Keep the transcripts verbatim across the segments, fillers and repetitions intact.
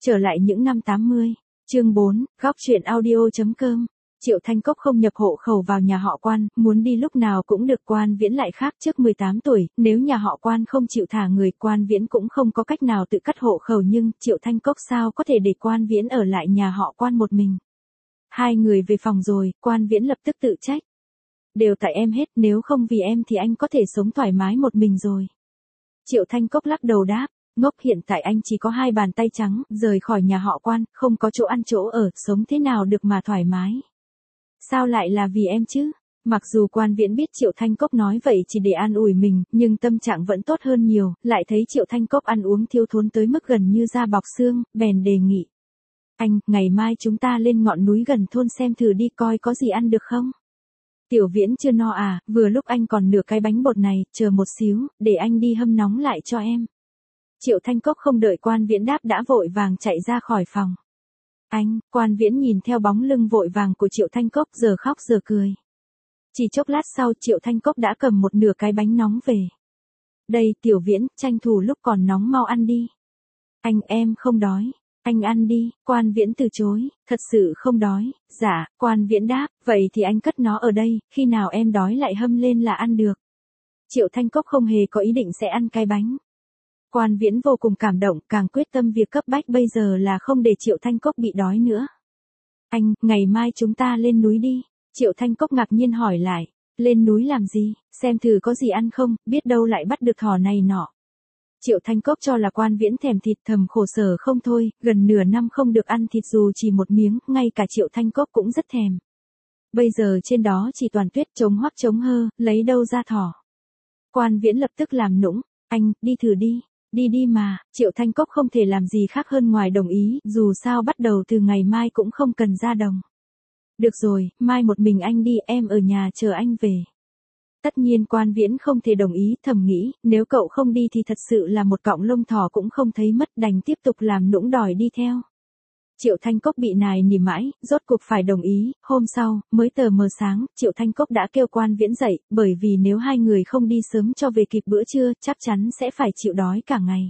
Trở lại những năm tám mươi, chương bốn, góc truyện audio.com. Triệu Thanh Cốc không nhập hộ khẩu vào nhà họ Quan, muốn đi lúc nào cũng được. Quan Viễn lại khác, trước mười tám tuổi, nếu nhà họ Quan không chịu thả người, Quan Viễn cũng không có cách nào tự cắt hộ khẩu, nhưng Triệu Thanh Cốc sao có thể để Quan Viễn ở lại nhà họ Quan một mình. Hai người về phòng rồi, Quan Viễn lập tức tự trách. Đều tại em hết, nếu không vì em thì anh có thể sống thoải mái một mình rồi. Triệu Thanh Cốc lắc đầu đáp. Ngốc, hiện tại anh chỉ có hai bàn tay trắng, rời khỏi nhà họ Quan, không có chỗ ăn chỗ ở, sống thế nào được mà thoải mái. Sao lại là vì em chứ? Mặc dù Quan Viễn biết Triệu Thanh Cốc nói vậy chỉ để an ủi mình, nhưng tâm trạng vẫn tốt hơn nhiều, lại thấy Triệu Thanh Cốc ăn uống thiếu thốn tới mức gần như da bọc xương, bèn đề nghị. Anh, ngày mai chúng ta lên ngọn núi gần thôn xem thử đi, coi có gì ăn được không? Tiểu Viễn chưa no à, vừa lúc anh còn nửa cái bánh bột này, chờ một xíu, để anh đi hâm nóng lại cho em. Triệu Thanh Cốc không đợi Quan Viễn đáp đã vội vàng chạy ra khỏi phòng. Anh, Quan Viễn nhìn theo bóng lưng vội vàng của Triệu Thanh Cốc giờ khóc giờ cười. Chỉ chốc lát sau Triệu Thanh Cốc đã cầm một nửa cái bánh nóng về. Đây, Tiểu Viễn, tranh thủ lúc còn nóng mau ăn đi. Anh, em không đói. Anh ăn đi. Quan Viễn từ chối, thật sự không đói. Dạ, Quan Viễn đáp, vậy thì anh cất nó ở đây, khi nào em đói lại hâm lên là ăn được. Triệu Thanh Cốc không hề có ý định sẽ ăn cái bánh. Quan Viễn vô cùng cảm động, càng quyết tâm việc cấp bách bây giờ là không để Triệu Thanh Cốc bị đói nữa. Anh, ngày mai chúng ta lên núi đi. Triệu Thanh Cốc ngạc nhiên hỏi lại, lên núi làm gì, xem thử có gì ăn không, biết đâu lại bắt được thỏ này nọ. Triệu Thanh Cốc cho là Quan Viễn thèm thịt, thầm khổ sở không thôi, gần nửa năm không được ăn thịt dù chỉ một miếng, ngay cả Triệu Thanh Cốc cũng rất thèm. Bây giờ trên đó chỉ toàn tuyết trống hoắc trống hơ, lấy đâu ra thỏ. Quan Viễn lập tức làm nũng, anh, đi thử đi. Đi đi mà, Triệu Thanh Cốc không thể làm gì khác hơn ngoài đồng ý, dù sao bắt đầu từ ngày mai cũng không cần ra đồng. Được rồi, mai một mình anh đi, em ở nhà chờ anh về. Tất nhiên Quan Viễn không thể đồng ý, thầm nghĩ, nếu cậu không đi thì thật sự là một cọng lông thỏ cũng không thấy mất, đành tiếp tục làm nũng đòi đi theo. Triệu Thanh Cốc bị nài nỉ mãi, rốt cuộc phải đồng ý. Hôm sau, mới tờ mờ sáng, Triệu Thanh Cốc đã kêu Quan Viễn dậy, bởi vì nếu hai người không đi sớm cho về kịp bữa trưa, chắc chắn sẽ phải chịu đói cả ngày.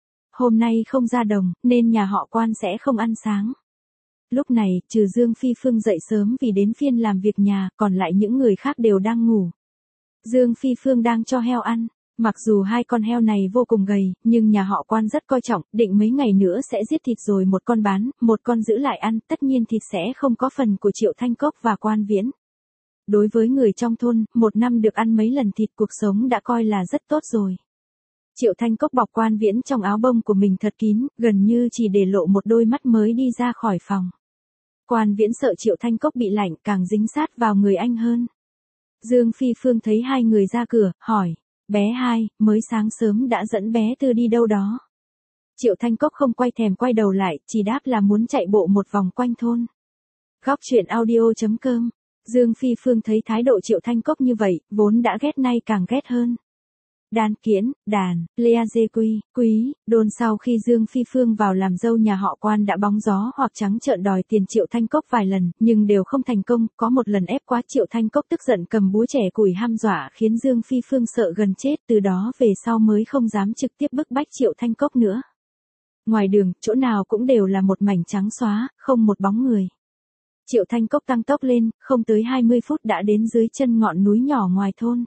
Hôm nay không ra đồng, nên nhà họ Quan sẽ không ăn sáng. Lúc này, trừ Dương Phi Phương dậy sớm vì đến phiên làm việc nhà, còn lại những người khác đều đang ngủ. Dương Phi Phương đang cho heo ăn. Mặc dù hai con heo này vô cùng gầy, nhưng nhà họ Quan rất coi trọng, định mấy ngày nữa sẽ giết thịt rồi một con bán, một con giữ lại ăn, tất nhiên thịt sẽ không có phần của Triệu Thanh Cốc và Quan Viễn. Đối với người trong thôn, một năm được ăn mấy lần thịt cuộc sống đã coi là rất tốt rồi. Triệu Thanh Cốc bọc Quan Viễn trong áo bông của mình thật kín, gần như chỉ để lộ một đôi mắt mới đi ra khỏi phòng. Quan Viễn sợ Triệu Thanh Cốc bị lạnh, càng dính sát vào người anh hơn. Dương Phi Phương thấy hai người ra cửa, hỏi. Bé hai, mới sáng sớm đã dẫn bé Tư đi đâu đó. Triệu Thanh Cốc không quay thèm quay đầu lại, chỉ đáp là muốn chạy bộ một vòng quanh thôn. Góc truyện audio.com. Dương Phi Phương thấy thái độ Triệu Thanh Cốc như vậy, vốn đã ghét nay càng ghét hơn. Đan Kiễn, Đàn, Lea Dê Quy, Quý, Đôn sau khi Dương Phi Phương vào làm dâu nhà họ Quan đã bóng gió hoặc trắng trợn đòi tiền Triệu Thanh Cốc vài lần, nhưng đều không thành công, có một lần ép quá Triệu Thanh Cốc tức giận cầm búa trẻ củi hăm dọa khiến Dương Phi Phương sợ gần chết, từ đó về sau mới không dám trực tiếp bức bách Triệu Thanh Cốc nữa. Ngoài đường, chỗ nào cũng đều là một mảnh trắng xóa, không một bóng người. Triệu Thanh Cốc tăng tốc lên, không tới hai mươi phút đã đến dưới chân ngọn núi nhỏ ngoài thôn.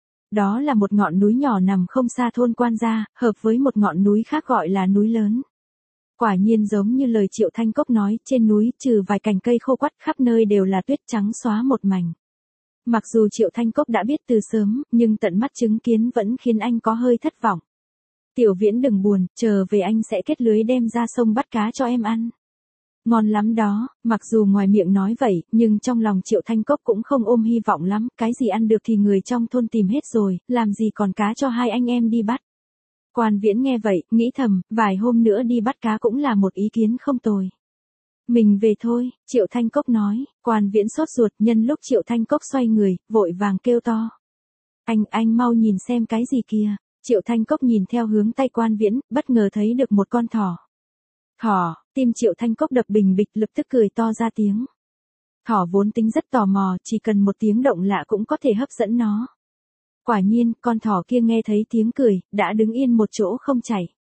Đó là một ngọn núi nhỏ nằm không xa thôn Quan gia, hợp với một ngọn núi khác gọi là núi lớn. Quả nhiên giống như lời Triệu Thanh Cốc nói, trên núi trừ vài cành cây khô quắt khắp nơi đều là tuyết trắng xóa một mảnh. Mặc dù Triệu Thanh Cốc đã biết từ sớm, nhưng tận mắt chứng kiến vẫn khiến anh có hơi thất vọng. Tiểu Viễn đừng buồn, chờ về anh sẽ kết lưới đem ra sông bắt cá cho em ăn. Ngon lắm đó, mặc dù ngoài miệng nói vậy, nhưng trong lòng Triệu Thanh Cốc cũng không ôm hy vọng lắm, cái gì ăn được thì người trong thôn tìm hết rồi, làm gì còn cá cho hai anh em đi bắt. Quan Viễn nghe vậy, nghĩ thầm, vài hôm nữa đi bắt cá cũng là một ý kiến không tồi. Mình về thôi, Triệu Thanh Cốc nói. Quan Viễn sốt ruột, nhân lúc Triệu Thanh Cốc xoay người, vội vàng kêu to. Anh, anh mau nhìn xem cái gì kìa. Triệu Thanh Cốc nhìn theo hướng tay Quan Viễn, bất ngờ thấy được một con thỏ. Thỏ, tim Triệu Thanh Cốc đập bình bịch, lập tức cười to ra tiếng. Thỏ vốn tính rất tò mò, chỉ cần một tiếng động lạ cũng có thể hấp dẫn nó. Quả nhiên, con thỏ kia nghe thấy tiếng cười, đã đứng yên một chỗ không chạy.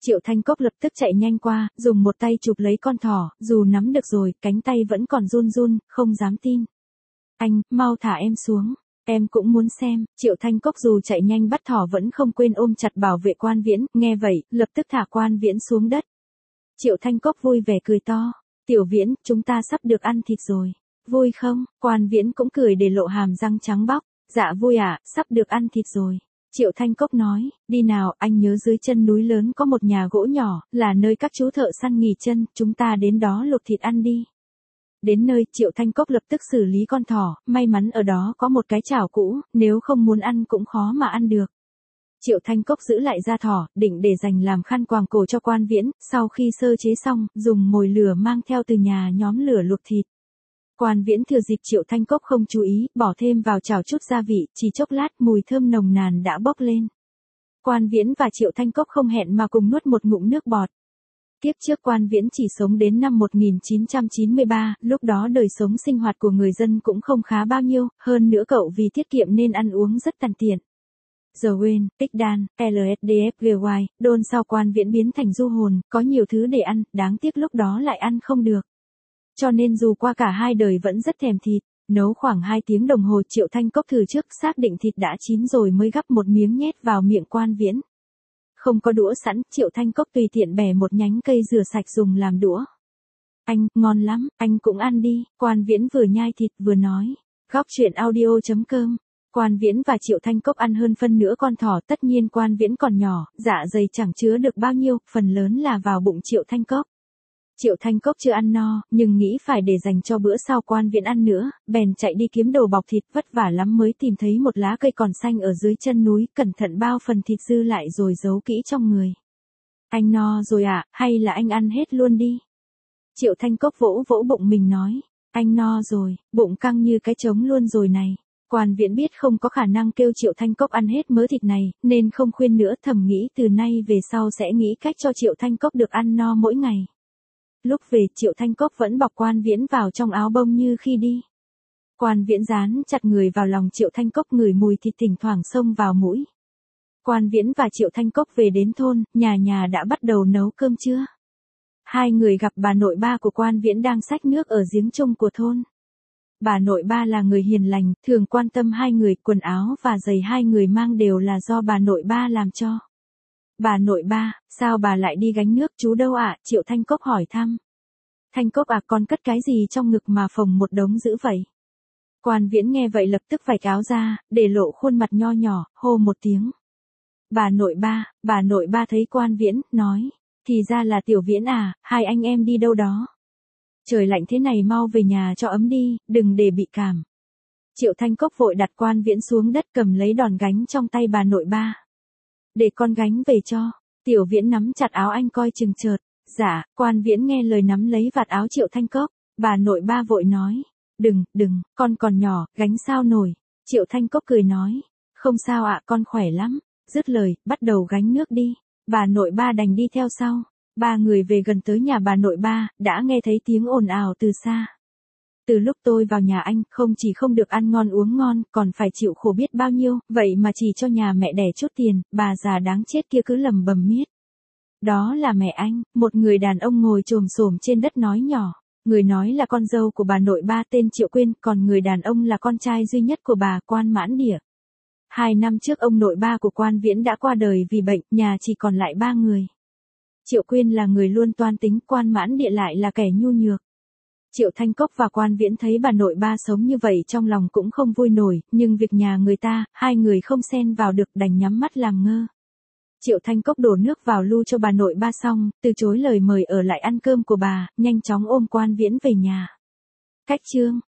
Triệu Thanh Cốc lập tức chạy nhanh qua, dùng một tay chụp lấy con thỏ, dù nắm được rồi, cánh tay vẫn còn run run, không dám tin. Anh, mau thả em xuống. Em cũng muốn xem. Triệu Thanh Cốc dù chạy nhanh bắt thỏ vẫn không quên ôm chặt bảo vệ Quan Viễn, nghe vậy, lập tức thả Quan Viễn xuống đất. Triệu Thanh Cốc vui vẻ cười to. Tiểu Viễn, chúng ta sắp được ăn thịt rồi. Vui không? Quan Viễn cũng cười để lộ hàm răng trắng bóc. Dạ vui ạ, à, sắp được ăn thịt rồi. Triệu Thanh Cốc nói, đi nào, anh nhớ dưới chân núi lớn có một nhà gỗ nhỏ, là nơi các chú thợ săn nghỉ chân, chúng ta đến đó lột thịt ăn đi. Đến nơi, Triệu Thanh Cốc lập tức xử lý con thỏ, may mắn ở đó có một cái chảo cũ, nếu không muốn ăn cũng khó mà ăn được. Triệu Thanh Cốc giữ lại da thỏ, định để dành làm khăn quàng cổ cho Quan Viễn, sau khi sơ chế xong, dùng mồi lửa mang theo từ nhà nhóm lửa luộc thịt. Quan Viễn thừa dịp Triệu Thanh Cốc không chú ý, bỏ thêm vào chảo chút gia vị, chỉ chốc lát mùi thơm nồng nàn đã bốc lên. Quan Viễn và Triệu Thanh Cốc không hẹn mà cùng nuốt một ngụm nước bọt. Tiếp trước Quan Viễn chỉ sống đến năm một nghìn chín trăm chín mươi ba, lúc đó đời sống sinh hoạt của người dân cũng không khá bao nhiêu, hơn nữa cậu vì tiết kiệm nên ăn uống rất tàn tiện. Giờ Wayne, Ixdan, lờ ét đê ép giê i, đôn sau Quan Viễn biến thành du hồn, có nhiều thứ để ăn, đáng tiếc lúc đó lại ăn không được. Cho nên dù qua cả hai đời vẫn rất thèm thịt, nấu khoảng hai tiếng đồng hồ Triệu Thanh Cốc thử trước xác định thịt đã chín rồi mới gắp một miếng nhét vào miệng Quan Viễn. Không có đũa sẵn, Triệu Thanh Cốc tùy tiện bẻ một nhánh cây rửa sạch dùng làm đũa. Anh, ngon lắm, anh cũng ăn đi, Quan Viễn vừa nhai thịt vừa nói. Góc truyện audio chấm com. Quan Viễn và Triệu Thanh Cốc ăn hơn phân nửa con thỏ, tất nhiên Quan Viễn còn nhỏ, dạ dày chẳng chứa được bao nhiêu, phần lớn là vào bụng Triệu Thanh Cốc. Triệu Thanh Cốc chưa ăn no, nhưng nghĩ phải để dành cho bữa sau Quan Viễn ăn nữa, bèn chạy đi kiếm đồ bọc thịt, vất vả lắm mới tìm thấy một lá cây còn xanh ở dưới chân núi, cẩn thận bao phần thịt dư lại rồi giấu kỹ trong người. Anh no rồi à, hay là anh ăn hết luôn đi? Triệu Thanh Cốc vỗ vỗ bụng mình nói, anh no rồi, bụng căng như cái trống luôn rồi này. Quan Viễn biết không có khả năng kêu Triệu Thanh Cốc ăn hết mớ thịt này, nên không khuyên nữa, thầm nghĩ từ nay về sau sẽ nghĩ cách cho Triệu Thanh Cốc được ăn no mỗi ngày. Lúc về Triệu Thanh Cốc vẫn bọc Quan Viễn vào trong áo bông như khi đi. Quan Viễn dán chặt người vào lòng Triệu Thanh Cốc, ngửi mùi thịt thỉnh thoảng xông vào mũi. Quan Viễn và Triệu Thanh Cốc về đến thôn, nhà nhà đã bắt đầu nấu cơm trưa. Hai người gặp bà nội ba của Quan Viễn đang xách nước ở giếng chung của thôn. Bà nội ba là người hiền lành, thường quan tâm hai người, quần áo và giày hai người mang đều là do bà nội ba làm cho. Bà nội ba, sao bà lại đi gánh nước, chú đâu ạ? Triệu Thanh Cốc hỏi thăm. Thanh Cốc à, con cất cái gì trong ngực mà phồng một đống dữ vậy? Quan Viễn nghe vậy lập tức vạch áo ra, để lộ khuôn mặt nho nhỏ, hô một tiếng. Bà nội ba, bà nội ba thấy Quan Viễn, nói, thì ra là Tiểu Viễn à, hai anh em đi đâu đó? Trời lạnh thế này mau về nhà cho ấm đi, đừng để bị cảm. Triệu Thanh Cốc vội đặt Quan Viễn xuống đất, cầm lấy đòn gánh trong tay bà nội ba. Để con gánh về cho. Tiểu Viễn nắm chặt áo anh coi chừng chợt. Dạ, Quan Viễn nghe lời nắm lấy vạt áo Triệu Thanh Cốc. Bà nội ba vội nói. Đừng, đừng, con còn nhỏ, gánh sao nổi. Triệu Thanh Cốc cười nói. Không sao ạ, con khỏe lắm. Dứt lời, bắt đầu gánh nước đi. Bà nội ba đành đi theo sau. Ba người về gần tới nhà bà nội ba, đã nghe thấy tiếng ồn ào từ xa. Từ lúc tôi vào nhà anh, không chỉ không được ăn ngon uống ngon, còn phải chịu khổ biết bao nhiêu, vậy mà chỉ cho nhà mẹ đẻ chút tiền, bà già đáng chết kia cứ lầm bầm miết. Đó là mẹ anh, một người đàn ông ngồi chồm xổm trên đất nói nhỏ. Người nói là con dâu của bà nội ba tên Triệu Quyên, còn người đàn ông là con trai duy nhất của bà, Quan Mãn Địa. Hai năm trước ông nội ba của Quan Viễn đã qua đời vì bệnh, nhà chỉ còn lại ba người. Triệu Quyên là người luôn toan tính, Quan Mãn Địa lại là kẻ nhu nhược. Triệu Thanh Cốc và Quan Viễn thấy bà nội ba sống như vậy trong lòng cũng không vui nổi, nhưng việc nhà người ta, hai người không xen vào được, đành nhắm mắt làm ngơ. Triệu Thanh Cốc đổ nước vào lu cho bà nội ba xong, từ chối lời mời ở lại ăn cơm của bà, nhanh chóng ôm Quan Viễn về nhà. Cách chương